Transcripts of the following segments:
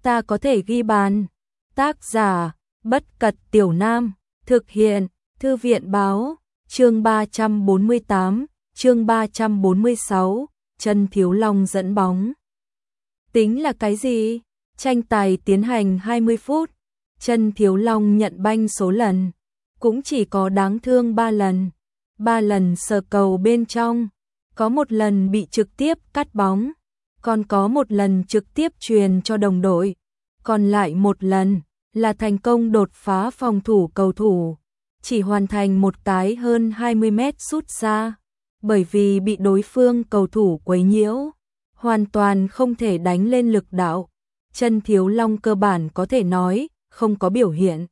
ta có thể ghi bàn. Tác giả, Bất Cật Tiểu Nam, thực hiện, Thư viện báo, chương 348, chương 346, Chân Thiếu Long dẫn bóng. Tính là cái gì? Tranh tài tiến hành 20 phút, Chân Thiếu Long nhận banh số lần, cũng chỉ có đáng thương 3 lần. 3 lần sờ cầu bên trong, có một lần bị trực tiếp cắt bóng, còn có một lần trực tiếp truyền cho đồng đội, còn lại một lần là thành công đột phá phòng thủ cầu thủ, chỉ hoàn thành một cái hơn 20 mét sút xa, bởi vì bị đối phương cầu thủ quấy nhiễu, hoàn toàn không thể đánh lên lực đạo. Chân Thiếu Long cơ bản có thể nói không có biểu hiện.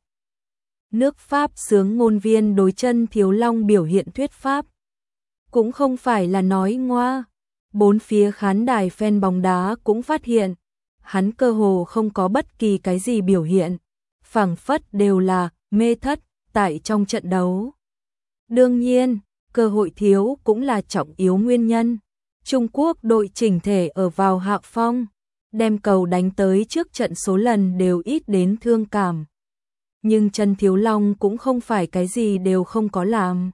Nước Pháp xướng ngôn viên đối Chân Thiếu Long biểu hiện thuyết pháp, cũng không phải là nói ngoa. Bốn phía khán đài fan bóng đá cũng phát hiện, hắn cơ hồ không có bất kỳ cái gì biểu hiện, phảng phất đều là mê thất tại trong trận đấu. Đương nhiên, cơ hội thiếu cũng là trọng yếu nguyên nhân. Trung Quốc đội chỉnh thể ở vào hạ phong, đem cầu đánh tới trước trận số lần đều ít đến thương cảm. Nhưng Chân Thiếu Long cũng không phải cái gì đều không có làm.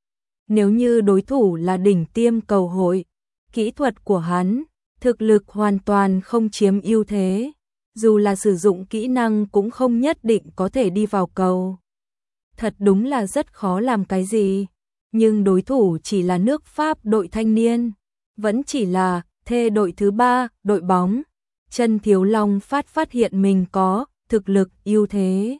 Nếu như đối thủ là đỉnh tiêm cầu hội, kỹ thuật của hắn, thực lực hoàn toàn không chiếm ưu thế, dù là sử dụng kỹ năng cũng không nhất định có thể đi vào cầu. Thật đúng là rất khó làm cái gì, nhưng đối thủ chỉ là nước Pháp đội thanh niên, vẫn chỉ là thê đội thứ 3, đội bóng. Chân Thiếu Long phát hiện mình có thực lực ưu thế.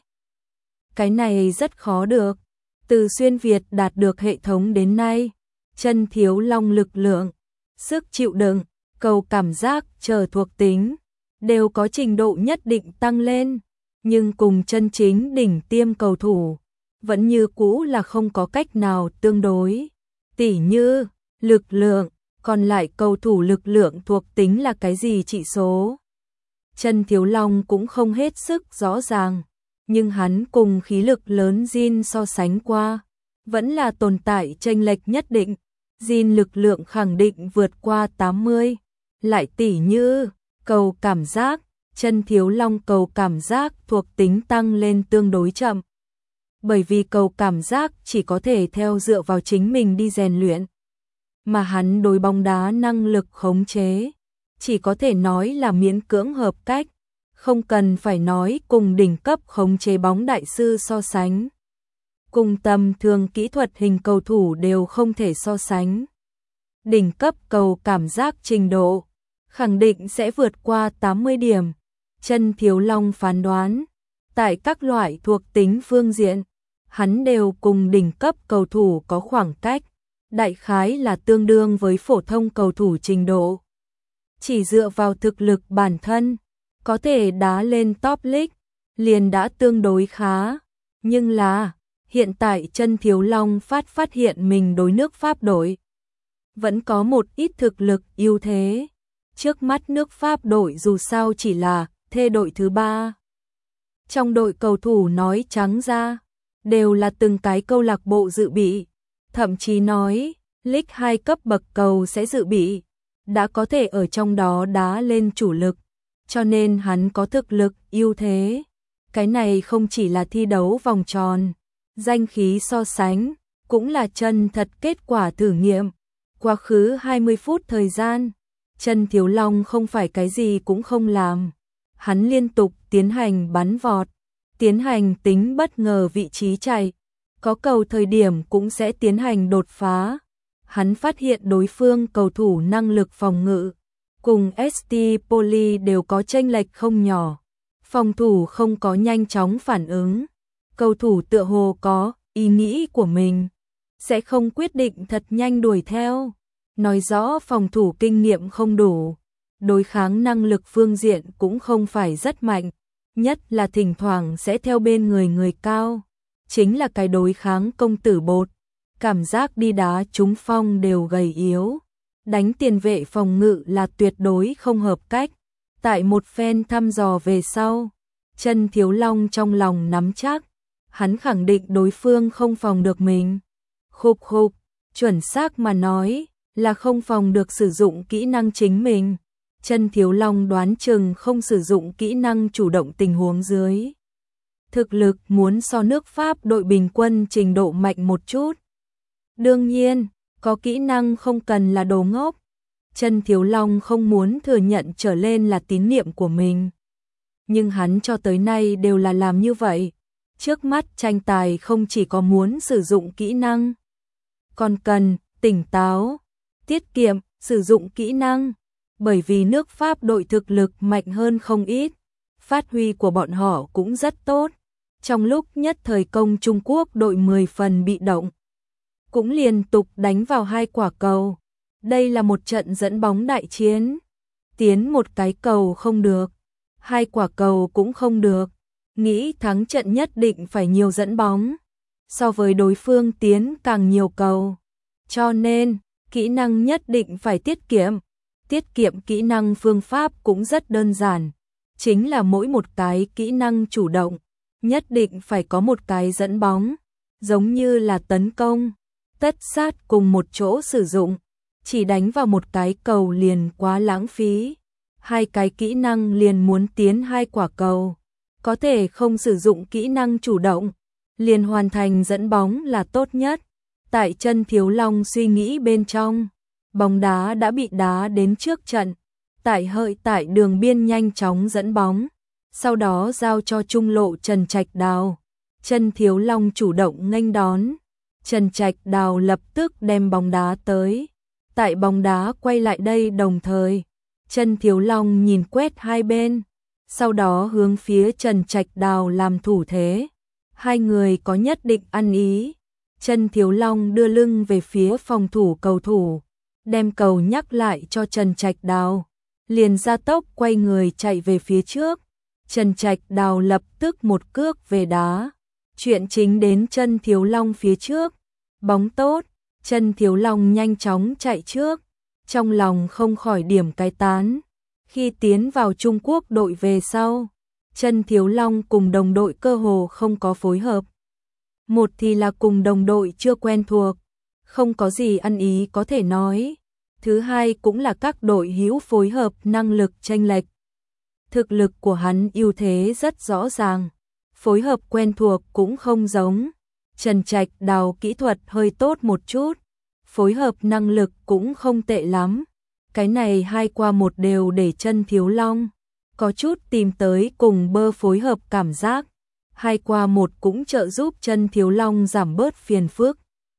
Cái này rất khó được. Từ xuyên Việt đạt được hệ thống đến nay, Chân Thiếu Long lực lượng, sức chịu đựng, cầu cảm giác chờ thuộc tính đều có trình độ nhất định tăng lên, nhưng cùng chân chính đỉnh tiêm cầu thủ vẫn như cũ là không có cách nào tương đối. Tỉ như lực lượng, còn lại cầu thủ lực lượng thuộc tính là cái gì chỉ số. Chân Thiếu Long cũng không hết sức rõ ràng, nhưng hắn cùng khí lực lớn Jin so sánh qua, vẫn là tồn tại chênh lệch nhất định. Jin lực lượng khẳng định vượt qua 80, lại tỉ như cầu cảm giác, Chân Thiếu Long cầu cảm giác thuộc tính tăng lên tương đối chậm. Bởi vì cầu cảm giác chỉ có thể theo dựa vào chính mình đi rèn luyện, mà hắn đối bóng đá năng lực khống chế, chỉ có thể nói là miễn cưỡng hợp cách, không cần phải nói cùng đỉnh cấp khống chế bóng đại sư so sánh. Cùng tầm thường kỹ thuật hình cầu thủ đều không thể so sánh. Đỉnh cấp cầu cảm giác trình độ, khẳng định sẽ vượt qua 80 điểm. Chân Thiếu Long phán đoán, tại các loại thuộc tính phương diện, hắn đều cùng đỉnh cấp cầu thủ có khoảng cách, đại khái là tương đương với phổ thông cầu thủ trình độ. Chỉ dựa vào thực lực bản thân, có thể đá lên top league, liền đã tương đối khá. Nhưng là, hiện tại Chân Thiếu Long phát hiện mình đối nước Pháp đội vẫn có một ít thực lực ưu thế. Trước mắt nước Pháp đội dù sao chỉ là thê đội thứ 3. Trong đội cầu thủ nói trắng ra, đều là từng cái câu lạc bộ dự bị, thậm chí nói League 2 cấp bậc cầu sẽ dự bị, đã có thể ở trong đó đá lên chủ lực, cho nên hắn có thực lực ưu thế. Cái này không chỉ là thi đấu vòng tròn, danh khí so sánh, cũng là chân thật kết quả thử nghiệm. Quá khứ 20 phút thời gian, Chân Thiếu Long không phải cái gì cũng không làm. Hắn liên tục tiến hành bắn vọt, tiến hành tính bất ngờ vị trí chạy, có cầu thời điểm cũng sẽ tiến hành đột phá. Hắn phát hiện đối phương cầu thủ năng lực phòng ngự cùng ST Poli đều có chênh lệch không nhỏ. Phòng thủ không có nhanh chóng phản ứng, cầu thủ tựa hồ có ý nghĩ của mình, sẽ không quyết định thật nhanh đuổi theo, nói rõ phòng thủ kinh nghiệm không đủ, đối kháng năng lực phương diện cũng không phải rất mạnh, nhất là thỉnh thoảng sẽ theo bên người cao, chính là cái đối kháng công tử bột, cảm giác đi đá trúng phong đều gầy yếu, đánh tiền vệ phòng ngự là tuyệt đối không hợp cách. Tại một phen thăm dò về sau, Chân Thiếu Long trong lòng nắm chắc, hắn khẳng định đối phương không phòng được mình. Khục, chuẩn xác mà nói là không phòng được sử dụng kỹ năng chính mình. Chân Thiếu Long đoán chừng không sử dụng kỹ năng chủ động tình huống dưới. Thực lực muốn so nước Pháp đội bình quân trình độ mạnh một chút. Đương nhiên, có kỹ năng không cần là đồ ngốc. Chân Thiếu Long không muốn thừa nhận trở lên là tín niệm của mình. Nhưng hắn cho tới nay đều là làm như vậy. Trước mắt tranh tài không chỉ có muốn sử dụng kỹ năng, còn cần tỉnh táo, tiết kiệm sử dụng kỹ năng. Bởi vì nước Pháp đội thực lực mạnh hơn không ít, phát huy của bọn họ cũng rất tốt. Trong lúc nhất thời công Trung Quốc đội 10 phần bị động, cũng liên tục đánh vào 2 quả cầu. Đây là một trận dẫn bóng đại chiến. Tiến một cái cầu không được, 2 quả cầu cũng không được. Nghĩ thắng trận nhất định phải nhiều dẫn bóng, so với đối phương tiến càng nhiều cầu. Cho nên, kỹ năng nhất định phải tiết kiệm. Tiết kiệm kỹ năng phương pháp cũng rất đơn giản. Chính là mỗi một cái kỹ năng chủ động, nhất định phải có một cái dẫn bóng. Giống như là tấn công, tất sát cùng một chỗ sử dụng. Chỉ đánh vào một cái cầu liền quá lãng phí. 2 cái kỹ năng liền muốn tiến 2 quả cầu. Có thể không sử dụng kỹ năng chủ động, liền hoàn thành dẫn bóng là tốt nhất. Tại Chân Thiếu Long suy nghĩ bên trong, bóng đá đã bị đá đến trước trận. Tại đường biên nhanh chóng dẫn bóng, sau đó giao cho trung lộ Trần Trạch Đào. Chân Thiếu Long chủ động nghênh đón. Trần Trạch Đào lập tức đem bóng đá tới. Tại bóng đá quay lại đây đồng thời, Chân Thiếu Long nhìn quét hai bên, sau đó hướng phía Trần Trạch Đào làm thủ thế. Hai người có nhất định ăn ý. Chân Thiếu Long đưa lưng về phía phòng thủ cầu thủ, đem cầu nhắc lại cho Trần Trạch Đào, liền ra tốc quay người chạy về phía trước. Trần Trạch Đào lập tức một cước về đá, chuyện chính đến Chân Thiếu Long phía trước. Bóng tốt, Chân Thiếu Long nhanh chóng chạy trước, trong lòng không khỏi điểm cái tán. Khi tiến vào Trung Quốc đội về sau, Chân Thiếu Long cùng đồng đội cơ hồ không có phối hợp. Một thì là cùng đồng đội chưa quen thuộc, không có gì ăn ý có thể nói. Thứ hai cũng là các đội hữu phối hợp năng lực chênh lệch. Thực lực của hắn ưu thế rất rõ ràng, phối hợp quen thuộc cũng không giống. Trần Trạch Đào kỹ thuật hơi tốt một chút, phối hợp năng lực cũng không tệ lắm. Cái này 2 qua 1 đều để Chân Thiếu Long có chút tìm tới cùng bơ phối hợp cảm giác. 2 qua 1 cũng trợ giúp Chân Thiếu Long giảm bớt phiền phức.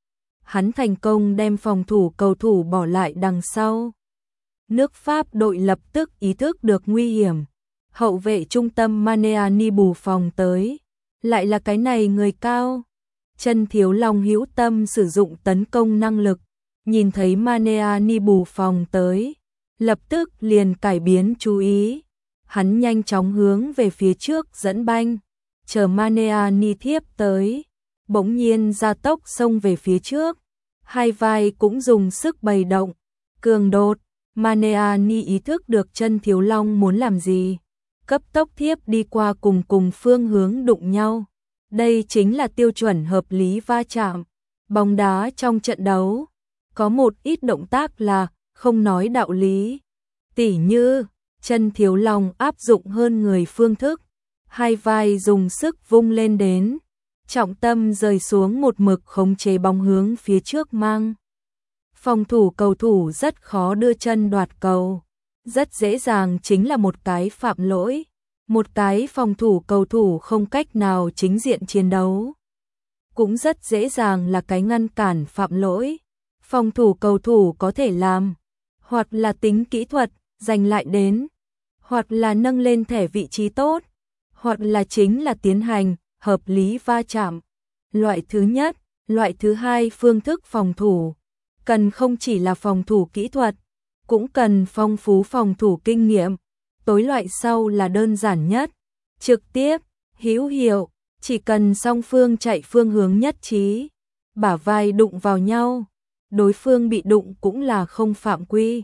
Hắn thành công đem phòng thủ cầu thủ bỏ lại đằng sau. Nước Pháp đội lập tức ý thức được nguy hiểm. Hậu vệ trung tâm Maneani bù phòng tới. Lại là cái này người cao. Chân Thiếu Long hữu tâm sử dụng tấn công năng lực. Nhìn thấy Maneani bù phòng tới, lập tức liền cải biến chú ý. Hắn nhanh chóng hướng về phía trước dẫn banh. Chờ Maneani thiếp tới, bỗng nhiên ra tốc xông về phía trước. Hai vai cũng dùng sức bày động, cường đột. Maneani ý thức được Chân Thiếu Long muốn làm gì, cấp tốc thiếp đi qua cùng phương hướng đụng nhau. Đây chính là tiêu chuẩn hợp lý va chạm. Bóng đá trong trận đấu, có một ít động tác là không nói đạo lý. Tỉ như, Chân Thiếu Long áp dụng hơn người phương thức. Hai vai dùng sức vung lên đến, trọng tâm rơi xuống một mực khống chế bóng hướng phía trước mang. Phòng thủ cầu thủ rất khó đưa chân đoạt cầu, rất dễ dàng chính là một cái phạm lỗi. Một cái phòng thủ cầu thủ không cách nào chính diện chiến đấu, cũng rất dễ dàng là cái ngăn cản phạm lỗi. Phòng thủ cầu thủ có thể làm, hoặc là tính kỹ thuật, giành lại đến, hoặc là nâng lên thẻ vị trí tốt, hoặc là chính là tiến hành hợp lý va chạm. Loại thứ nhất, loại thứ hai phương thức phòng thủ, cần không chỉ là phòng thủ kỹ thuật, cũng cần phong phú phòng thủ kinh nghiệm. Tối loại sau là đơn giản nhất, trực tiếp, hữu hiệu, chỉ cần song phương chạy phương hướng nhất trí, bả vai đụng vào nhau, đối phương bị đụng cũng là không phạm quy.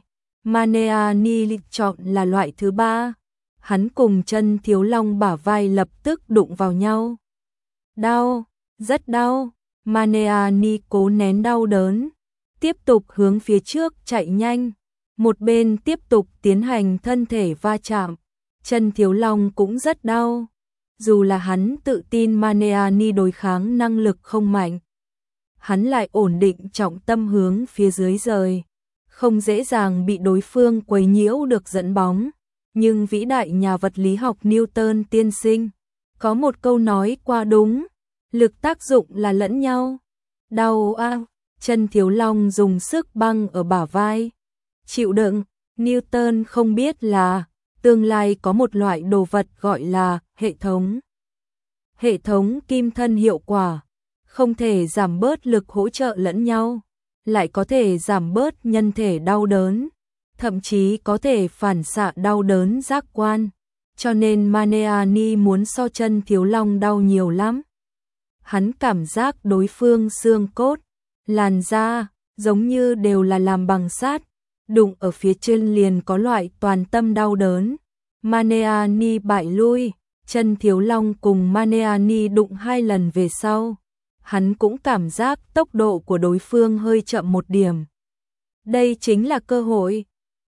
Maneani chọn là loại thứ ba. Hắn cùng Chân Thiếu Long bả vai lập tức đụng vào nhau. Đau, rất đau. Maneani cố nén đau đớn, tiếp tục hướng phía trước chạy nhanh. một bên tiếp tục tiến hành thân thể va chạm. Chân Thiếu Long cũng rất đau. Dù là hắn tự tin Maneani đối kháng năng lực không mạnh, hắn lại ổn định trọng tâm hướng phía dưới rời, không dễ dàng bị đối phương quấy nhiễu được dẫn bóng. Nhưng vĩ đại nhà vật lý học Newton tiên sinh có một câu nói qua đúng, lực tác dụng là lẫn nhau. Đau a, Chân Thiếu Long dùng sức băng ở bả vai. Chịu đựng, Newton không biết là tương lai có một loại đồ vật gọi là hệ thống. Hệ thống kim thân hiệu quả, không thể giảm bớt lực hỗ trợ lẫn nhau, lại có thể giảm bớt nhân thể đau đớn, thậm chí có thể phản xạ đau đớn giác quan. Cho nên Maneani muốn so Chân Thiếu Long đau nhiều lắm. Hắn cảm giác đối phương xương cốt, làn da, giống như đều là làm bằng sắt, đụng ở phía trên liền có loại toàn tâm đau đớn. Maneani bại lui, Chân Thiếu Long cùng Maneani đụng 2 lần về sau. Hắn cũng cảm giác tốc độ của đối phương hơi chậm một điểm. Đây chính là cơ hội.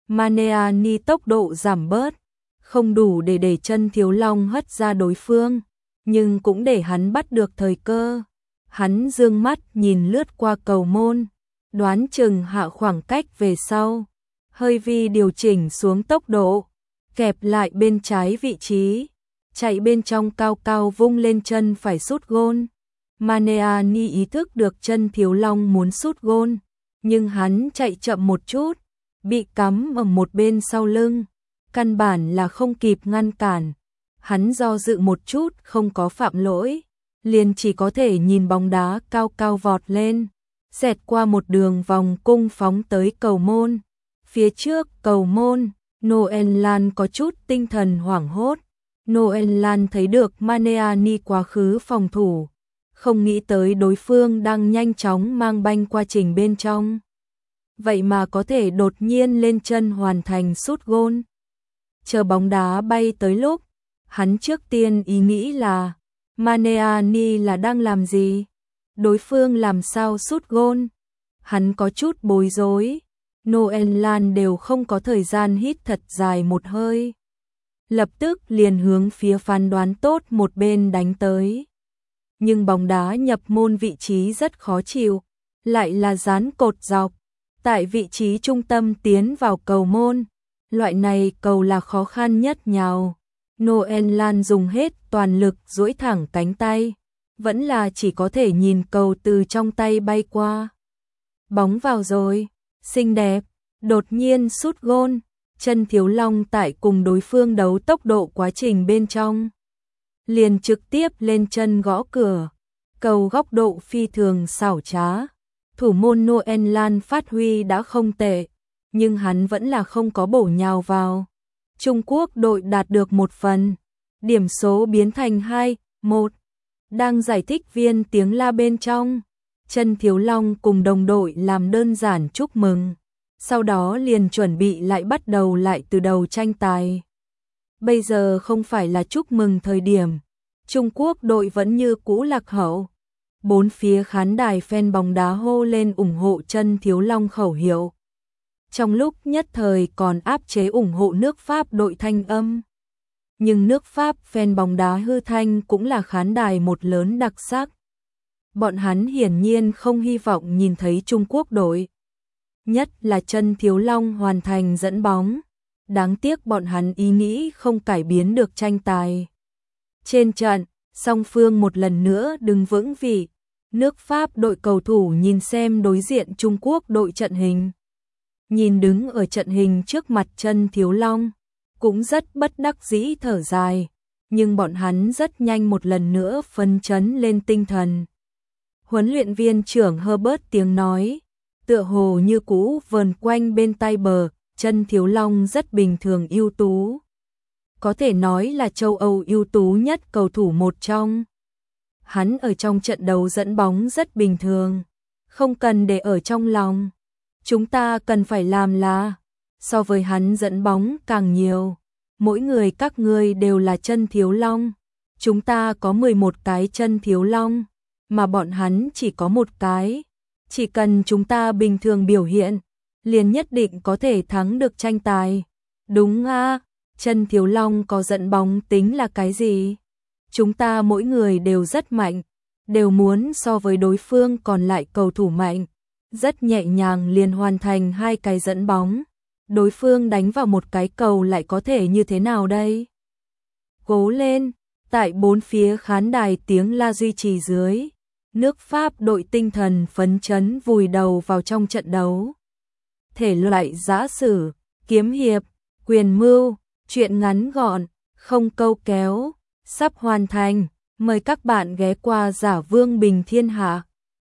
Maneani tốc độ giảm bớt, không đủ để Chân Thiếu Long hất ra đối phương, nhưng cũng để hắn bắt được thời cơ. Hắn dương mắt nhìn lướt qua cầu môn, đoán chừng hạ khoảng cách về sau, hơi vi điều chỉnh xuống tốc độ, kẹp lại bên trái vị trí, chạy bên trong cao cao vung lên chân phải sút gôn. Maneani ý thức được Chân Thiếu Long muốn sút gôn, nhưng hắn chạy chậm một chút, bị cắm ở một bên sau lưng, căn bản là không kịp ngăn cản. Hắn do dự một chút không có phạm lỗi, liền chỉ có thể nhìn bóng đá cao cao vọt lên, xẹt qua một đường vòng cung phóng tới cầu môn. Phía trước cầu môn, Noel có chút tinh thần hoảng hốt. Noel thấy được Maneani quá khứ phòng thủ, không nghĩ tới đối phương đang nhanh chóng mang banh qua trình bên trong. Vậy mà có thể đột nhiên lên chân hoàn thành sút gôn. Chờ bóng đá bay tới lúc, hắn trước tiên ý nghĩ là Maneani là đang làm gì? Đối phương làm sao sút gôn? Hắn có chút bối rối. Noel đều không có thời gian hít thật dài một hơi, lập tức liền hướng phía phán đoán tốt một bên đánh tới. Nhưng bóng đá nhập môn vị trí rất khó chịu, lại là dán cột dọc, tại vị trí trung tâm tiến vào cầu môn. Loại này cầu là khó khăn nhất nhào. Noel dùng hết toàn lực duỗi thẳng cánh tay, vẫn là chỉ có thể nhìn cầu từ trong tay bay qua. Bóng vào rồi, xinh đẹp, đột nhiên sút gôn. Chân Thiếu Long tại cùng đối phương đấu tốc độ quá trình bên trong, liền trực tiếp lên chân gõ cửa. Cầu góc độ phi thường xảo trá, thủ môn Noel phát huy đã không tệ, nhưng hắn vẫn là không có bổ nhào vào. Trung Quốc đội đạt được 1 phần, điểm số biến thành 2-1. Đang giải thích viên tiếng la bên trong, Chân Thiếu Long cùng đồng đội làm đơn giản chúc mừng, sau đó liền chuẩn bị lại bắt đầu lại từ đầu tranh tài. Bây giờ không phải là chúc mừng thời điểm, Trung Quốc đội vẫn như cũ lạc hậu. 4 phía khán đài fan bóng đá hô lên ủng hộ Chân Thiếu Long khẩu hiệu. Trong lúc nhất thời còn áp chế ủng hộ nước Pháp đội thanh âm. Nhưng nước Pháp fan bóng đá hư thanh cũng là khán đài một lớn đặc sắc. Bọn hắn hiển nhiên không hy vọng nhìn thấy Trung Quốc đội, nhất là Chân Thiếu Long hoàn thành dẫn bóng. Đáng tiếc bọn hắn ý nghĩ không cải biến được tranh tài. Trên trận, song phương một lần nữa đứng vững vị. Nước Pháp đội cầu thủ nhìn xem đối diện Trung Quốc đội trận hình. Nhìn đứng ở trận hình trước mặt Chân Thiếu Long, cũng rất bất đắc dĩ thở dài, nhưng bọn hắn rất nhanh một lần nữa phấn chấn lên tinh thần. Huấn luyện viên trưởng Herbert tiếng nói, tựa hồ như cũ vờn quanh bên tai bờ, Chân Thiếu Long rất bình thường ưu tú. Có thể nói là châu Âu ưu tú nhất cầu thủ một trong. Hắn ở trong trận đấu dẫn bóng rất bình thường, không cần để ở trong lòng. Chúng ta cần phải làm là, so với hắn dẫn bóng càng nhiều, mỗi người các ngươi đều là Chân Thiếu Long. Chúng ta có 11 cái Chân Thiếu Long, mà bọn hắn chỉ có 1 cái. Chỉ cần chúng ta bình thường biểu hiện, liền nhất định có thể thắng được tranh tài. Đúng a, Trần Thiếu Long có dẫn bóng tính là cái gì? Chúng ta mỗi người đều rất mạnh, đều muốn so với đối phương còn lại cầu thủ mạnh. Rất nhẹ nhàng liền hoàn thành 2 cái dẫn bóng. Đối phương đánh vào một cái cầu lại có thể như thế nào đây? Cố lên, tại 4 phía khán đài tiếng la duy trì dưới. Nước Pháp đội tinh thần phấn chấn vùi đầu vào trong trận đấu. Thể loại giã sử, kiếm hiệp, quyền mưu, truyện ngắn gọn, không câu kéo, sắp hoàn thành. Mời các bạn ghé qua Giả Vương Bình Thiên Hạ.